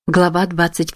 Глава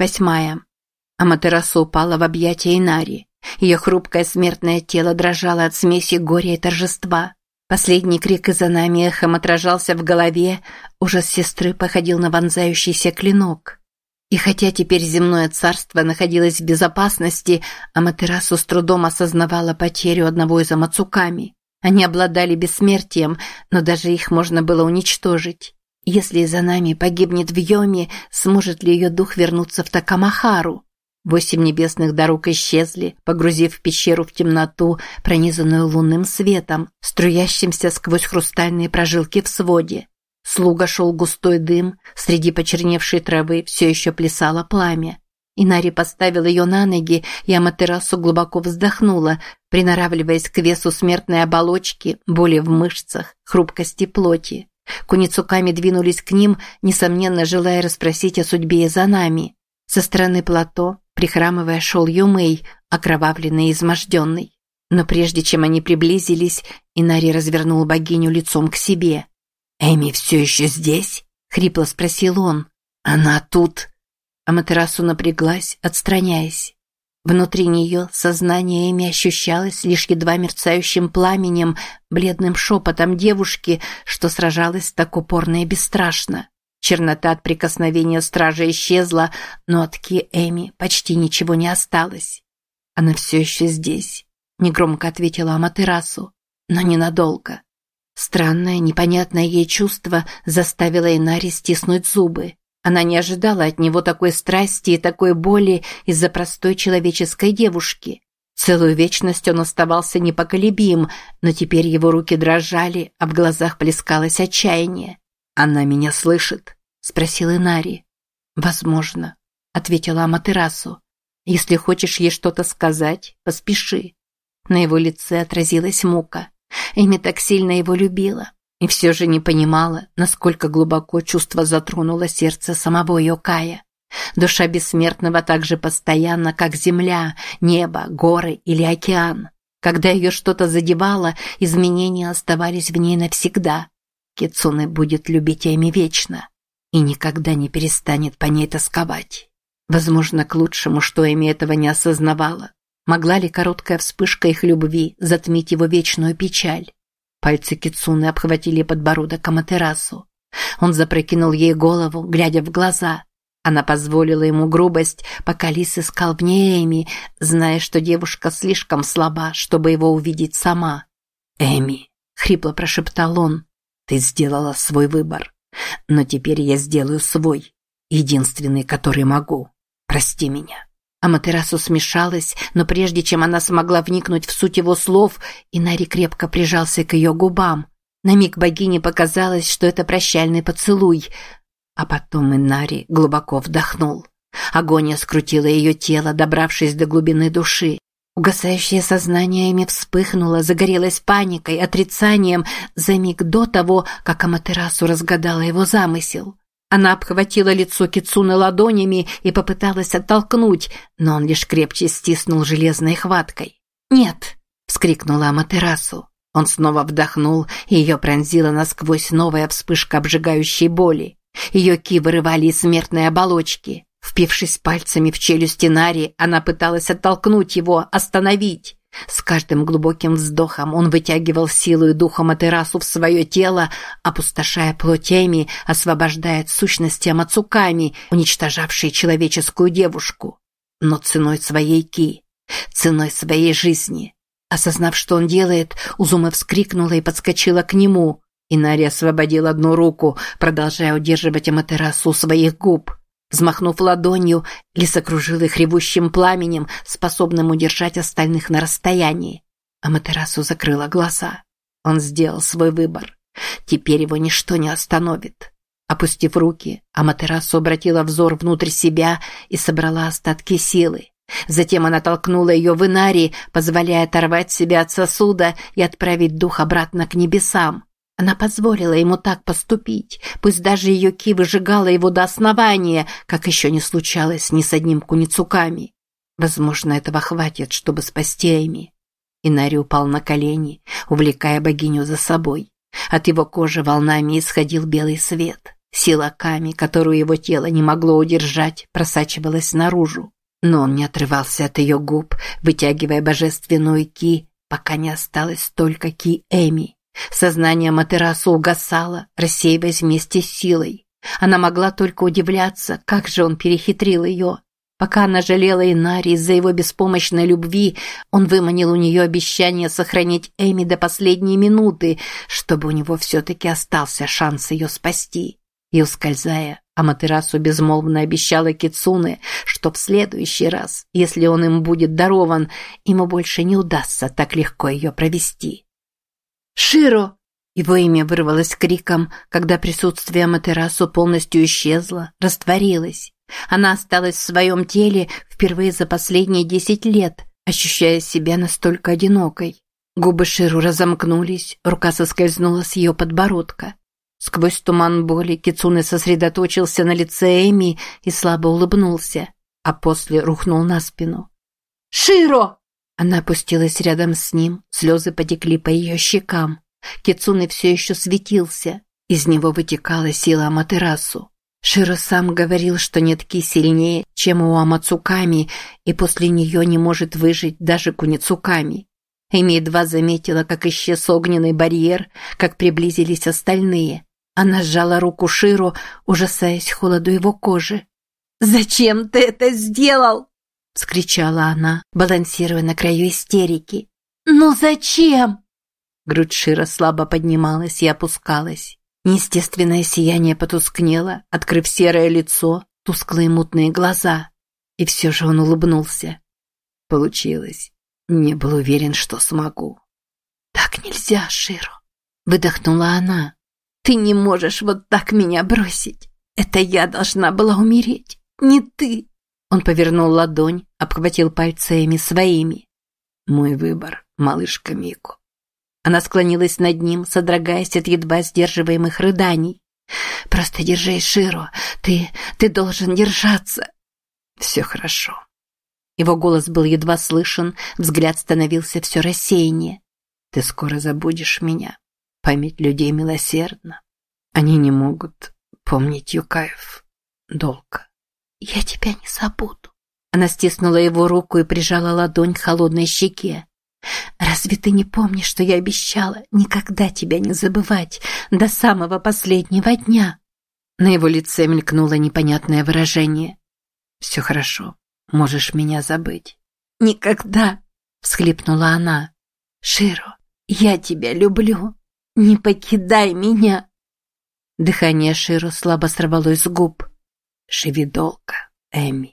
28. Аматерасу упала в объятия Инари. Ее хрупкое смертное тело дрожало от смеси горя и торжества. Последний крик Изанами эхом отражался в голове, ужас сестры походил на вонзающийся клинок. И хотя теперь земное царство находилось в безопасности, Аматерасу с трудом осознавала потерю одного из Амацуками. Они обладали бессмертием, но даже их можно было уничтожить. Если Изанами погибнет в Йоме, сможет ли ее дух вернуться в Такамахару? 8 небесных дорог исчезли, погрузив пещеру в темноту, пронизанную лунным светом, струящимся сквозь хрустальные прожилки в своде. Слуга шел густой дым, среди почерневшей травы все еще плясало пламя. Инари поставил ее на ноги, и Аматерасу глубоко вздохнула, приноравливаясь к весу смертной оболочки, боли в мышцах, хрупкости плоти. Куницуками двинулись к ним, несомненно желая расспросить о судьбе Изанами. Со стороны плато, прихрамывая, шел Юмэй, окровавленный и изможденный. Но прежде чем они приблизились, Инари развернул богиню лицом к себе. «Эми все еще здесь?» – хрипло спросил он. «Она тут?» Аматерасу напряглась, отстраняясь. Внутри нее сознание Эми ощущалось лишь едва мерцающим пламенем, бледным шепотом девушки, что сражалась так упорно и бесстрашно. Чернота от прикосновения стража исчезла, но от Ки Эми почти ничего не осталось. «Она все еще здесь», – негромко ответила Аматерасу, – «но ненадолго». Странное, непонятное ей чувство заставило Инари стиснуть зубы. Она не ожидала от него такой страсти и такой боли из-за простой человеческой девушки. Целую вечность он оставался непоколебим, но теперь его руки дрожали, а в глазах плескалось отчаяние. «Она меня слышит?» – спросил Инари. «Возможно», – ответила Аматерасу. «Если хочешь ей что-то сказать, поспеши». На его лице отразилась мука. Эми так сильно его любила. И все же не понимала, насколько глубоко чувство затронуло сердце самого Йокая. Душа бессмертного так же постоянна, как земля, небо, горы или океан. Когда ее что-то задевало, изменения оставались в ней навсегда. Кицуне будет любить Эми вечно и никогда не перестанет по ней тосковать. Возможно, к лучшему, что Эми этого не осознавала. Могла ли короткая вспышка их любви затмить его вечную печаль? Пальцы Кицуне обхватили подбородок Аматерасу. Он запрокинул ей голову, глядя в глаза. Она позволила ему грубость, пока Лис искал в ней Эми, зная, что девушка слишком слаба, чтобы его увидеть сама. «Эми», — хрипло прошептал он, — «ты сделала свой выбор. Но теперь я сделаю свой, единственный, который могу. Прости меня». Аматерасу смешалась, но прежде чем она смогла вникнуть в суть его слов, Инари крепко прижался к ее губам. На миг богине показалось, что это прощальный поцелуй. А потом Инари глубоко вдохнул. Агония скрутила ее тело, добравшись до глубины души. Угасающее сознание Эми вспыхнуло, загорелось паникой, отрицанием за миг до того, как Аматерасу разгадала его замысел. Она обхватила лицо Кицуне ладонями и попыталась оттолкнуть, но он лишь крепче стиснул железной хваткой. «Нет!» – вскрикнула Аматерасу. Он снова вдохнул, и ее пронзила насквозь новая вспышка обжигающей боли. Ее ки вырывали из смертной оболочки. Впившись пальцами в челюсть Инари, она пыталась оттолкнуть его, остановить. С каждым глубоким вздохом он вытягивал силу и дух Аматерасу в свое тело, опустошая плоть Эми, освобождая от сущности Амацуками, уничтожавшей человеческую девушку. Но ценой своей ки, ценой своей жизни. Осознав, что он делает, Узуме вскрикнула и подскочила к нему. Инари освободил одну руку, продолжая удерживать Аматерасу у своих губ. Взмахнув ладонью, Лис окружил их ревущим пламенем, способным удержать остальных на расстоянии. Аматерасу закрыла глаза. Он сделал свой выбор. Теперь его ничто не остановит. Опустив руки, Аматерасу обратила взор внутрь себя и собрала остатки силы. Затем она толкнула ее в Инари, позволяя оторвать себя от сосуда и отправить дух обратно к небесам. Она позволила ему так поступить, пусть даже ее ки выжигала его до основания, как еще не случалось ни с одним куницуками. Возможно, этого хватит, чтобы спасти Эми. Инари упал на колени, увлекая богиню за собой. От его кожи волнами исходил белый свет. Сила Ками, которую его тело не могло удержать, просачивалась наружу. Но он не отрывался от ее губ, вытягивая божественную ки, пока не осталось только ки Эми. Сознание Аматерасу угасало, рассеиваясь вместе с силой. Она могла только удивляться, как же он перехитрил ее. Пока она жалела Инари из-за его беспомощной любви, он выманил у нее обещание сохранить Эми до последней минуты, чтобы у него все-таки остался шанс ее спасти. И, ускользая, Аматерасу безмолвно обещала Кицуне, что в следующий раз, если он им будет дарован, ему больше не удастся так легко ее провести. «Широ!» Его имя вырвалось криком, когда присутствие Аматерасу полностью исчезло, растворилось. Она осталась в своем теле впервые за последние 10 лет, ощущая себя настолько одинокой. Губы Ширу разомкнулись, рука соскользнула с ее подбородка. Сквозь туман боли Кицуне сосредоточился на лице Эми и слабо улыбнулся, а после рухнул на спину. «Широ!» Она опустилась рядом с ним, слезы потекли по ее щекам. Кицуне все еще светился, из него вытекала сила Аматерасу. Широ сам говорил, что нет ки сильнее, чем у Амацуками, и после нее не может выжить даже Куницуками. Эми едва заметила, как исчез огненный барьер, как приблизились остальные. Она сжала руку Широ, ужасаясь холоду его кожи. «Зачем ты это сделал?» – вскричала она, балансируя на краю истерики. «Ну зачем?» Грудь Широ слабо поднималась и опускалась. Неестественное сияние потускнело, открыв серое лицо, тусклые мутные глаза. И все же он улыбнулся. Получилось. Не был уверен, что смогу. «Так нельзя, Широ», — выдохнула она. «Ты не можешь вот так меня бросить. Это я должна была умереть, не ты». Он повернул ладонь, обхватил пальцами своими. «Мой выбор, малышка Мико». Она склонилась над ним, содрогаясь от едва сдерживаемых рыданий. «Просто держись, Широ. Ты должен держаться». «Все хорошо». Его голос был едва слышен, взгляд становился все рассеяннее. «Ты скоро забудешь меня. Память людей милосердна. Они не могут помнить Юкаев долго». «Я тебя не забуду». Она стиснула его руку и прижала ладонь к холодной щеке. «Разве ты не помнишь, что я обещала никогда тебя не забывать до самого последнего дня?» На его лице мелькнуло непонятное выражение. «Все хорошо, можешь меня забыть». «Никогда!» – всхлипнула она. «Широ, я тебя люблю. Не покидай меня!» Дыхание Широ слабо сорвалось с губ. «Живи долго, Эми».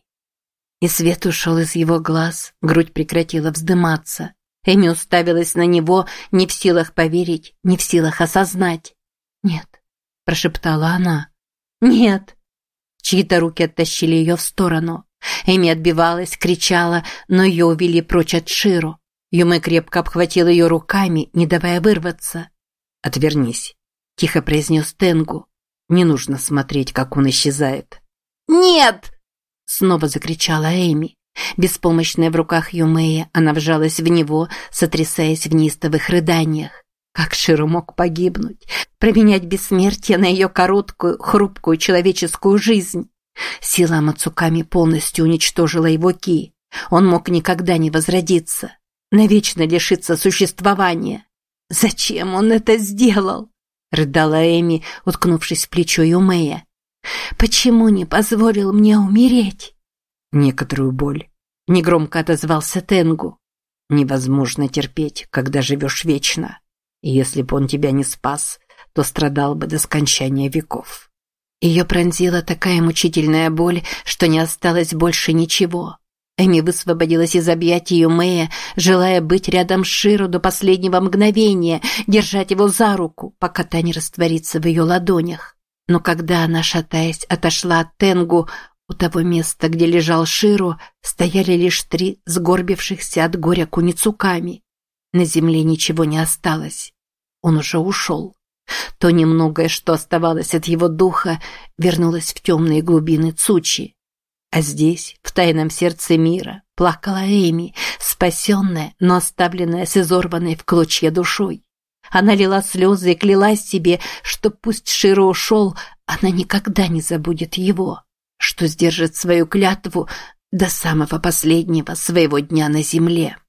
И свет ушел из его глаз, грудь прекратила вздыматься. Эми уставилась на него, не в силах поверить, не в силах осознать. «Нет», – прошептала она. «Нет». Чьи-то руки оттащили ее в сторону. Эми отбивалась, кричала, но ее увели прочь от Широ. Юмэ крепко обхватил ее руками, не давая вырваться. «Отвернись», – тихо произнес Тенгу. «Не нужно смотреть, как он исчезает». «Нет!» – снова закричала Эми. Беспомощная в руках Юмэя, она вжалась в него, сотрясаясь в неистовых рыданиях. Как Широ мог погибнуть, променять бессмертие на ее короткую, хрупкую человеческую жизнь? Сила Мацуками полностью уничтожила его ки. Он мог никогда не возродиться, навечно лишиться существования. «Зачем он это сделал?» – рыдала Эми, уткнувшись в плечо Юмэя. «Почему не позволил мне умереть?» «Некоторую боль», – негромко отозвался Тенгу. «Невозможно терпеть, когда живешь вечно. И если бы он тебя не спас, то страдал бы до скончания веков». Ее пронзила такая мучительная боль, что не осталось больше ничего. Эми высвободилась из объятий Юмэя, желая быть рядом с Широ до последнего мгновения, держать его за руку, пока та не растворится в ее ладонях. Но когда она, шатаясь, отошла от Тенгу, у того места, где лежал Широ, стояли лишь 3 сгорбившихся от горя Куницуками. На земле ничего не осталось. Он уже ушел. То немногое, что оставалось от его духа, вернулось в темные глубины Цучи. А здесь, в тайном сердце мира, плакала Эми, спасенная, но оставленная с изорванной в клочья душой. Она лила слезы и клялась себе, что пусть Широ ушел, Она никогда не забудет его, что сдержит свою клятву до самого последнего своего дня на земле.